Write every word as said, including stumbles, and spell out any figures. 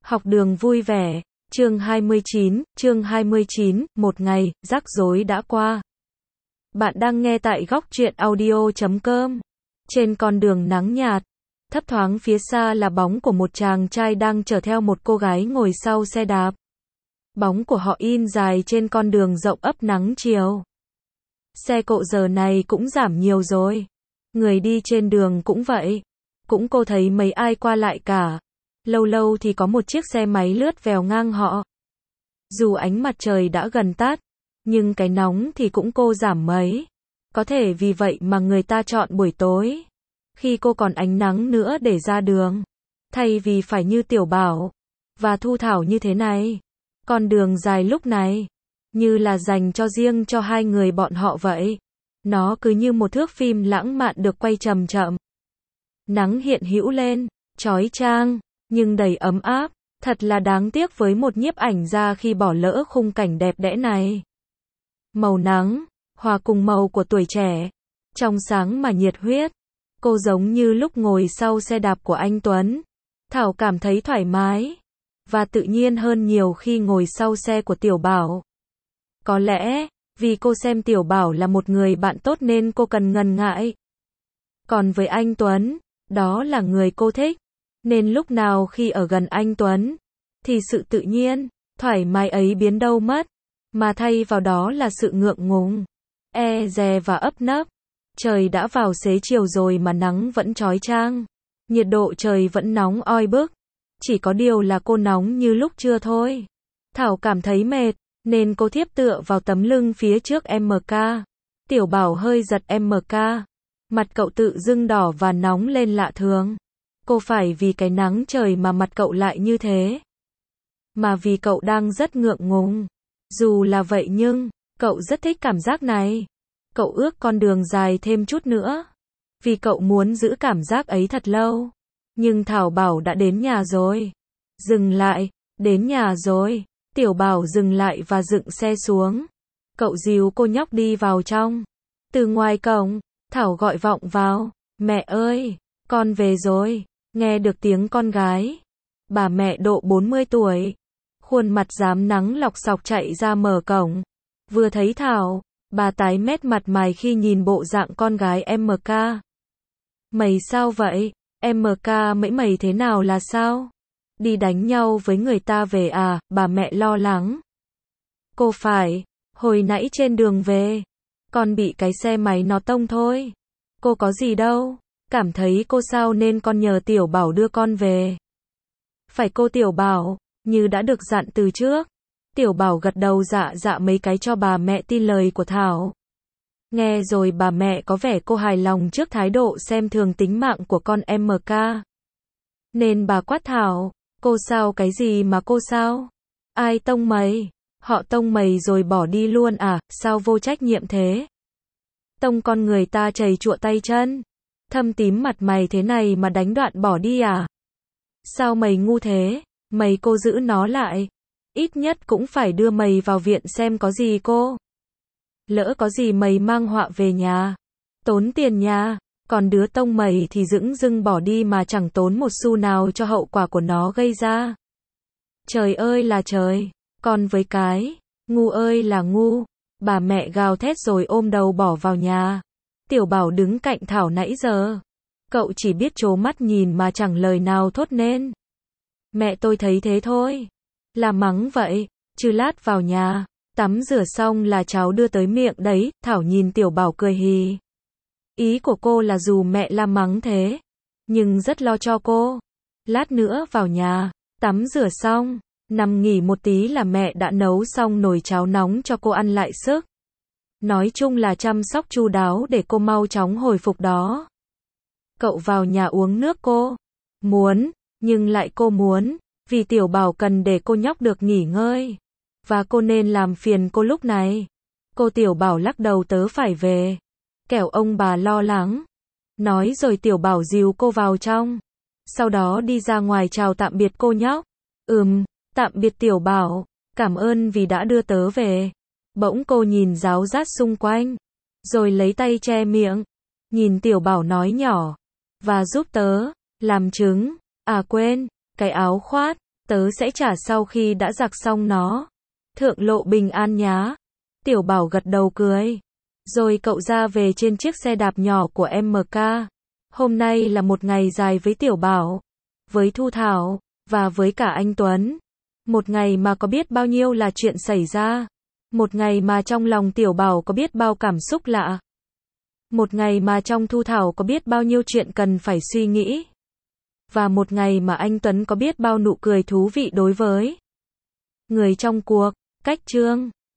Học đường vui vẻ, chương hai mươi chín, chương hai mươi chín, một ngày, rắc rối đã qua. Bạn đang nghe tại góc truyện audio chấm com. Trên con đường nắng nhạt, thấp thoáng phía xa là bóng của một chàng trai đang chở theo một cô gái ngồi sau xe đạp. Bóng của họ in dài trên con đường rộng ấp nắng chiều. Xe cộ giờ này cũng giảm nhiều rồi. Người đi trên đường cũng vậy. Cũng cô thấy mấy ai qua lại cả. Lâu lâu thì có một chiếc xe máy lướt vèo ngang họ. Dù ánh mặt trời đã gần tắt, nhưng cái nóng thì cũng cô giảm mấy. Có thể vì vậy mà người ta chọn buổi tối, khi cô còn ánh nắng nữa để ra đường. Thay vì phải như Tiểu Bảo và Thu Thảo như thế này. Con đường dài lúc này, như là dành cho riêng cho hai người bọn họ vậy. Nó cứ như một thước phim lãng mạn được quay chậm chậm. Nắng hiện hữu lên, chói chang, nhưng đầy ấm áp. Thật là đáng tiếc với một nhiếp ảnh gia khi bỏ lỡ khung cảnh đẹp đẽ này. Màu nắng, hòa cùng màu của tuổi trẻ, trong sáng mà nhiệt huyết. Cô giống như lúc ngồi sau xe đạp của anh Tuấn. Thảo cảm thấy thoải mái và tự nhiên hơn nhiều khi ngồi sau xe của Tiểu Bảo. Có lẽ, vì cô xem Tiểu Bảo là một người bạn tốt nên cô cần ngần ngại. Còn với anh Tuấn, đó là người cô thích. Nên lúc nào khi ở gần anh Tuấn, thì sự tự nhiên, thoải mái ấy biến đâu mất. Mà thay vào đó là sự ngượng ngùng, e dè và ấp nấp. Trời đã vào xế chiều rồi mà nắng vẫn chói chang. Nhiệt độ trời vẫn nóng oi bức. Chỉ có điều là cô nóng như lúc trưa thôi. Thảo cảm thấy mệt, nên cô thiếp tựa vào tấm lưng phía trước em ca. Tiểu Bảo hơi giật em ca. Mặt cậu tự dưng đỏ và nóng lên lạ thường. Cô phải vì cái nắng trời mà mặt cậu lại như thế. Mà vì cậu đang rất ngượng ngùng. Dù là vậy nhưng, cậu rất thích cảm giác này. Cậu ước con đường dài thêm chút nữa. Vì cậu muốn giữ cảm giác ấy thật lâu. Nhưng Thảo bảo đã đến nhà rồi. Dừng lại, đến nhà rồi. Tiểu Bảo dừng lại và dựng xe xuống. Cậu dìu cô nhóc đi vào trong. Từ ngoài cổng, Thảo gọi vọng vào. Mẹ ơi, con về rồi. Nghe được tiếng con gái. Bà mẹ độ bốn mươi tuổi. Khuôn mặt rám nắng lọc sọc chạy ra mở cổng. Vừa thấy Thảo, bà tái mét mặt mày khi nhìn bộ dạng con gái em ca. Mày sao vậy? Em ca mấy mày thế nào là sao? Đi đánh nhau với người ta về à? Bà mẹ lo lắng. Cô phải, hồi nãy trên đường về, con bị cái xe máy nó tông thôi. Cô có gì đâu. Cảm thấy cô sao nên con nhờ Tiểu Bảo đưa con về. Phải cô Tiểu Bảo, như đã được dặn từ trước. Tiểu Bảo gật đầu dạ dạ mấy cái cho bà mẹ tin lời của Thảo. Nghe rồi bà mẹ có vẻ cô hài lòng trước thái độ xem thường tính mạng của con em ca. Nên bà quát Thảo, cô sao cái gì mà cô sao? Ai tông mày? Họ tông mày rồi bỏ đi luôn à? Sao vô trách nhiệm thế? Tông con người ta chầy chụa tay chân. Thâm tím mặt mày thế này mà đánh đoạn bỏ đi à? Sao mày ngu thế? Mày cô giữ nó lại. Ít nhất cũng phải đưa mày vào viện xem có gì cô. Lỡ có gì mày mang họa về nhà. Tốn tiền nhà. Còn đứa tông mày thì dửng dưng bỏ đi mà chẳng tốn một xu nào cho hậu quả của nó gây ra. Trời ơi là trời. Con với cái. Ngu ơi là ngu. Bà mẹ gào thét rồi ôm đầu bỏ vào nhà. Tiểu Bảo đứng cạnh Thảo nãy giờ. Cậu chỉ biết trố mắt nhìn mà chẳng lời nào thốt nên. Mẹ tôi thấy thế thôi. Là mắng vậy. Chứ lát vào nhà. Tắm rửa xong là cháu đưa tới miệng đấy. Thảo nhìn Tiểu Bảo cười hì. Ý của cô là dù mẹ la mắng thế, nhưng rất lo cho cô. Lát nữa vào nhà, tắm rửa xong, nằm nghỉ một tí là mẹ đã nấu xong nồi cháo nóng cho cô ăn lại sức. Nói chung là chăm sóc chu đáo để cô mau chóng hồi phục đó. Cậu vào nhà uống nước cô. Muốn, nhưng lại cô muốn, vì Tiểu Bảo cần để cô nhóc được nghỉ ngơi. Và cô nên làm phiền cô lúc này. Cô Tiểu Bảo lắc đầu tớ phải về. Kẻo ông bà lo lắng. Nói rồi Tiểu Bảo dìu cô vào trong. Sau đó đi ra ngoài chào tạm biệt cô nhóc. Ừm, tạm biệt Tiểu Bảo. Cảm ơn vì đã đưa tớ về. Bỗng cô nhìn ráo rát xung quanh. Rồi lấy tay che miệng. Nhìn Tiểu Bảo nói nhỏ. Và giúp tớ. Làm trứng. À quên. Cái áo khoác. Tớ sẽ trả sau khi đã giặt xong nó. Thượng lộ bình an nhá. Tiểu Bảo gật đầu cười. Rồi cậu ra về trên chiếc xe đạp nhỏ của em ca. Hôm nay là một ngày dài với Tiểu Bảo, với Thu Thảo, và với cả anh Tuấn. Một ngày mà có biết bao nhiêu là chuyện xảy ra. Một ngày mà trong lòng Tiểu Bảo có biết bao cảm xúc lạ. Một ngày mà trong Thu Thảo có biết bao nhiêu chuyện cần phải suy nghĩ. Và một ngày mà anh Tuấn có biết bao nụ cười thú vị đối với người trong cuộc. Cách chương